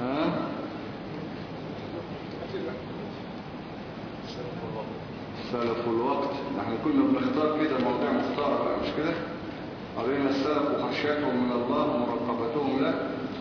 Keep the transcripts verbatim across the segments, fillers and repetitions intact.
ها سلف الوقت، احنا كنا بنختار كده مواضيع مختارة بقى مش كده؟ قرينا السلف وخشيتهم من الله ومراقبتهم له.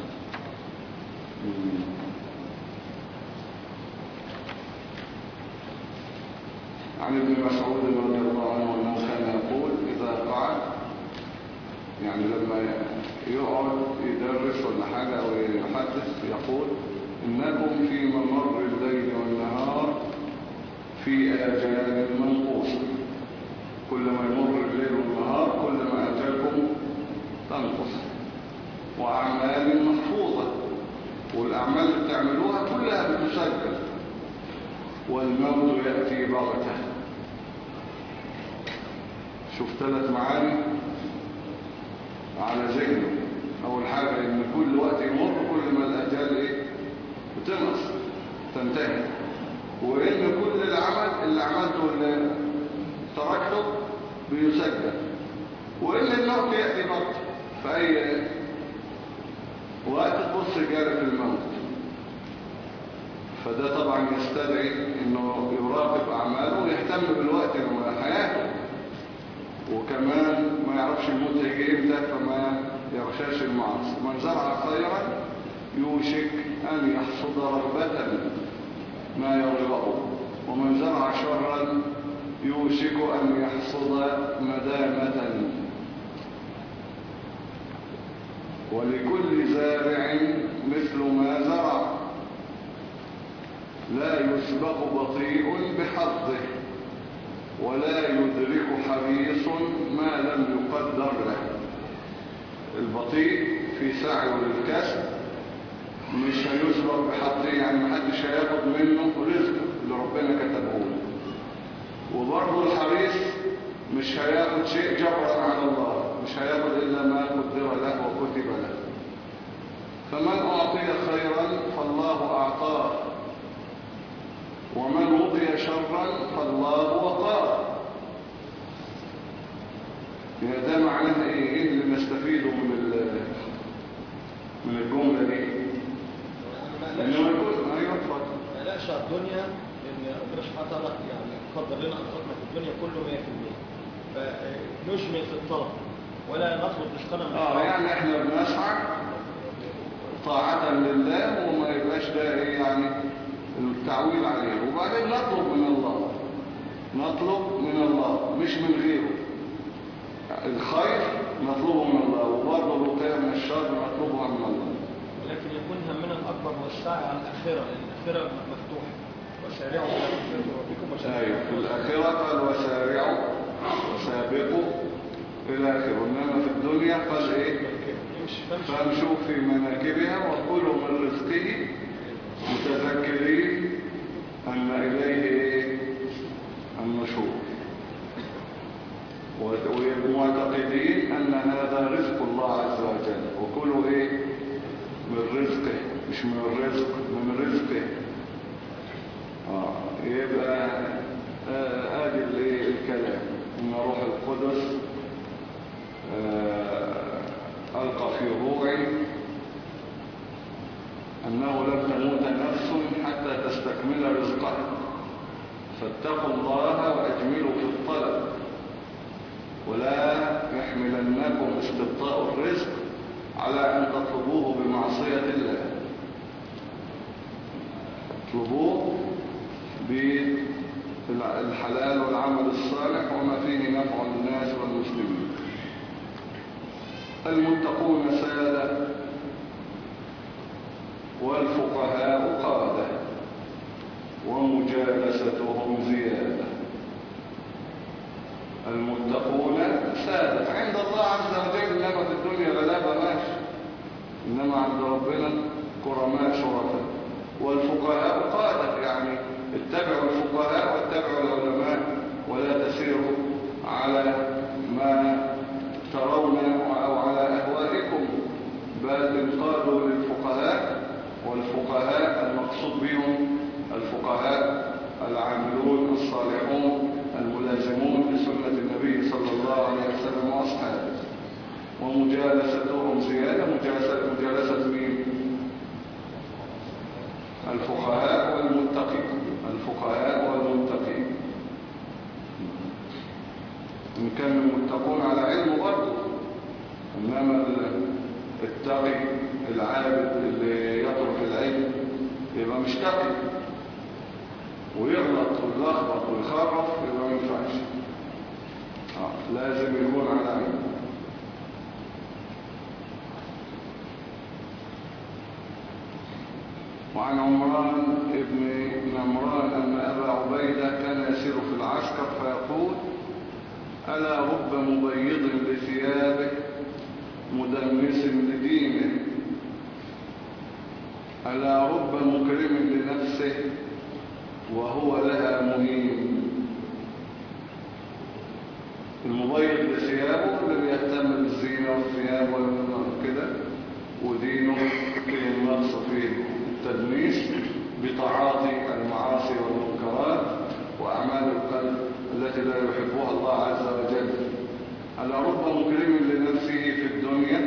عن ابن مسعود رضي الله عنه انه كان يقول اذا قعد، يعني لما يقعد يدرس ولا حاجة او يحدث، يقول انكم في ممر الليل والنهار في آجال منقوصة. كل ما يمر الليل والنهار كل ما آجالكم تنقص، وأعمال محفوظة، والأعمال اللي بتعملوها كلها بتسجل، والموت يأتي بغتة. شوف ثلاث معاني على ذهنه. أول حاجة إن كل وقت يمر كل ما الآجال إيه؟ بتنقص تنتهي، وإن كل العمل اللي عملته اللي تركته بيسجل، وإن الموت يأتي بغتة في أي وقت تبص جاري في الموت. فده طبعا يستدعي إنه يراقب أعماله ويهتم بالوقت وحياته، وكمان ما يعرفش الموت هيجي امتى فما يغشاش المعاصي. من زرع خيرا يوشك أن يحصد رغبة ما يرغبه، ومن زرع شرا يوشك أن يحصد مدامة. ولكل زارع مثل ما زرع، لا يسبق بطيء بحظه، ولا يدرك حريص ما لم يقدر له. البطيء في سعيه للكسب مش هيسبق بحظه، يعني محدش هياخد منه رزقه اللي ربنا كتبه له. وبرضه الحريص مش هياخد شيء جبرا على الله، مش هياخد إلا ما قدر له وكتب له. فمن أعطي خيرا فالله أعطاه، ومن وقي شرا فالله وقاه. يعني ده معناه ايه؟ ايه اللي نستفيده من من الجملة دي؟ انه يكون ايوه اتفضل. ما نقش على الدنيا ان ربنا سبحانه وتعالى يعني قدر لنا خططنا في الدنيا كله مية في المية، فنجمل في الطلب ولا نطلب رزقنا من اه يعني احنا بنسعى طاعة لله، وما يبقاش ده ايه يعني التعويل عليه. وبعدين نطلب من الله، نطلب من الله مش من غيره. الخير نطلبه من الله، وبرضه الوقاية من الشر نطلبها من الله. ولكن يكون همنا الأكبر هو السعي على الآخرة، لأن الآخرة مفتوحة. وسارعوا إلى مغفرة ربكم وسارعوا. أيوة، في الآخرة قال وسارعوا وسابقوا إلى آخره. إنما في الدنيا قال إيه؟ فامشوا في مناكبها وكلوا من رزقه متذكرين أن إليه إيه؟ النشور، ومعتقدين أن هذا رزق الله عز وجل. وكلوا إيه؟ من رزقه، مش من الرزق، من رزقه. آه. يبقى آه آدي الكلام إن روح القدس آه ألقى في روعي أنه لم تموت نفس حتى تستكمل رزقها، فاتقوا الله وأجملوا في الطلب، ولا يحملنكم استبطاء الرزق على أن تطلبوه بمعصية الله. اطلبوه بالحلال والعمل الصالح وما فيه نفع الناس والمسلمين. المتقون سادة والفقهاء قادة، ومجالستهم زيادة. المتقون سادة عند الله عز وجل، إنما في الدنيا غلابة ماشي، إنما عند ربنا كرماء شرفاء. والفقهاء قادة، يعني اتبعوا الفقهاء واتبعوا العلماء، ولا تسيروا على ما ترون أو على أهوائكم، بل انقادوا للفقهاء. والفقهاء المقصود بهم الفقهاء العاملون الصالحون الملازمون لسنة النبي صلى الله عليه وسلم وأصحابه. ومجالستهم زيادة. مجالسة, مجالسة مين؟ الفقهاء والمتقين، الفقهاء والمتقين. إن كان المتقون على علم برضه، إنما التقي العابد اللي يترك العلم يبقى مش تقي، ويغلط ويلخبط ويخرف يبقى ما ينفعش. آه. لازم يكون على علم. وعن عمران ابن نمران أن أبا عبيدة كان يسير في العسكر فيقول: ألا رب مبيض لثيابه مدنس لدينه، ألا رب مكرم لنفسه وهو لها مهين. المبيض لثيابه اللي بيهتم بالزينة والثياب وكده، ودينه فيه النقص فيه التدنيس بتعاطي المعاصي والمنكرات وأعمال القلب التي لا يحبها الله عز وجل. ألا رب مكرم لنفسه في الدنيا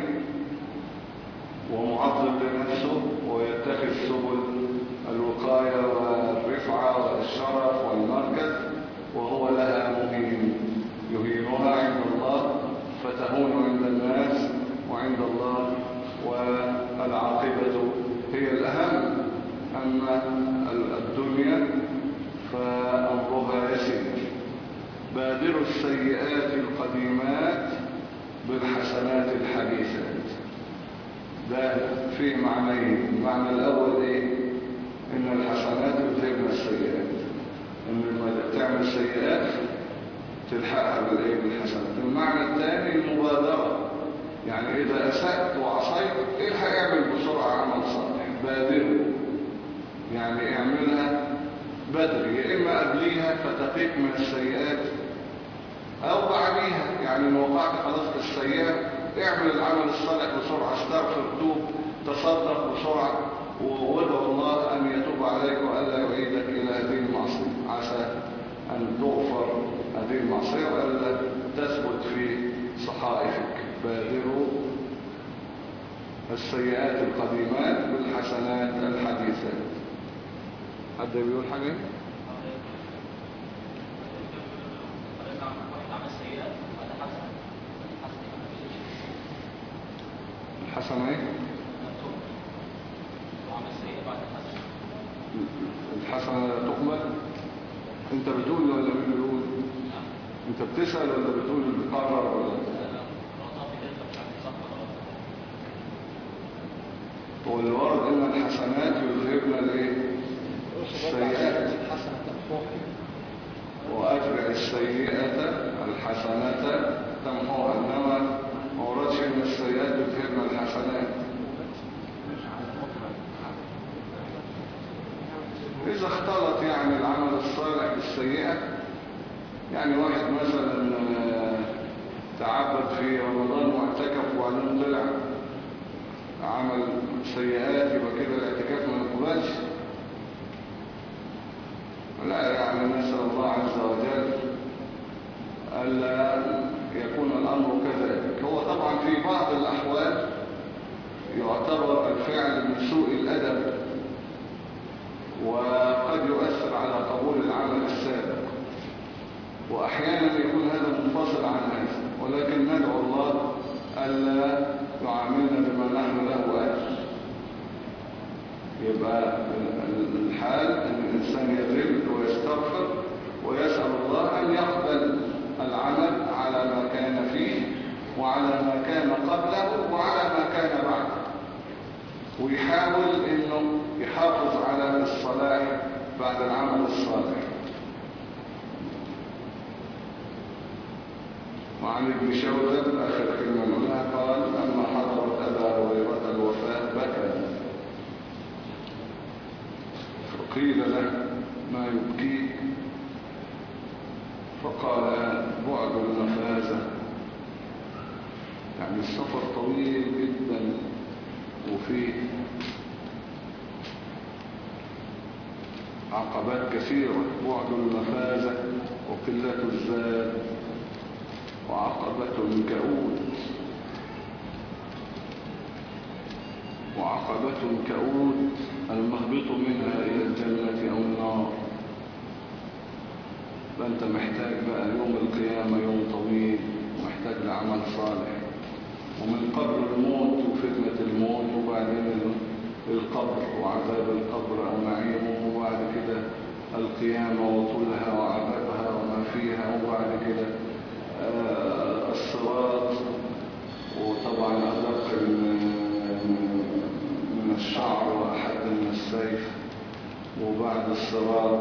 ومعظم لنفسه ويتخذ سبل الوقاية والرفعة والشرف والمركز وهو لها مهين، يهينها عند الله فتهون عند الناس وعند الله، والعاقبة هي الأهم. أما الدنيا فأمرها يسير. بادروا السيئات القديمات بالحسنات الحديثات. ده فيه معنيين. المعنى الأول إيه؟ إن الحسنات تذهبن السيئات، إن لما تعمل سيئات تلحقها بالإيه؟ بالحسنات. المعنى الثاني المبادرة، يعني إذا أسأت وعصيت إلحق اعمل بسرعة عمل صالح. بادروا يعني اعملها بدري، يا إما قبليها فتقيك من السيئات أو بعديها. يعني إن وقعت خلاص في السيئة اعمل العمل الصالح بسرعة، استغفر، توب، تصدق بسرعة، وادعو الله أن يتوب عليك وألا يعيدك إلى هذه المعصية، عسى أن تغفر هذه المعصية وألا تثبت في صحائفك. بادروا السيئات القديمات بالحسنات الحديثات. حد بيقول حاجة؟ الحسنة ايه؟ الحسنة لا تقبل. انت بتقول ولا مين بيقول؟ انت بتسأل ولا بتقول بتقرر ولا؟ هو الورد ان الحسنات يذهبن الايه؟ السيئات. واتبع السيئة الحسنة تمحوها. انما ما وردش ان السيئات يذهبن الحسنات. اذا اختلط يعني العمل الصالح بالسيئة، يعني واحد مثلا تعبد في رمضان واعتكف وبعدين طلع عمل سيئات، يبقى كده الاعتكاف ما يقبلش. لا، يعني نسأل الله عز وجل ألا يكون الأمر كذلك. هو طبعا في بعض الأحوال يعتبر الفعل من سوء الأدب وقد يؤثر على قبول العمل السابق، وأحيانا يكون هذا منفصل عن هذا، ولكن ندعو الله ألا يعاملنا بما نحن له أهل. يبقى الحال أن الإنسان يذل ويستغفر ويسأل الله أن يقبل العمل على ما كان فيه وعلى ما كان قبله وعلى ما كان بعده، ويحاول أنه يحافظ على الصلاح بعد العمل الصالح. وعن ابن شوذب آخر كلمة نقولها قال: أما حضرت أبا هريرة الوفاة بكى، فقيل له: ما يبكيك؟ فقال: بعد المفازة، يعني السفر طويل جدا وفيه عقبات كثيرة. بعد المفازة وقلة الزاد وعقبة كؤود. وعقبة كؤود المهبط منها إلى الجنة أو النار. فأنت محتاج بقى يوم القيامة يوم طويل، ومحتاج لعمل صالح، ومن قبل الموت وفتنة الموت، وبعدين القبر وعذاب القبر أو نعيمه، وبعد كده القيامة وطولها وعذابها وما فيها، وبعد كده آه الصراط، وطبعا أدق من الشعر وأحد من السيف، وبعد الصراط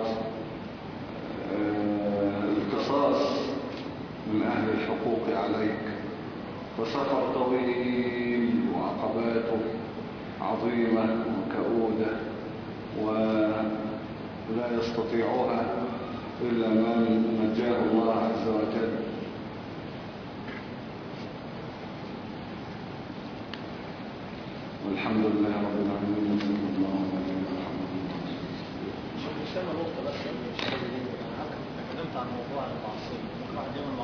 آه القصاص من أهل الحقوق عليك. فسفر طويل وعقباته عظيمة وكؤودة، ولا يستطيعها إلا من نجاه الله عز وجل. والحمد لله رب العالمين، وصلى الله على نبينا محمد. مش مش أنا نقطة بس، مش أنا تكلمت عن موضوع المعصية، ممكن واحد يعمل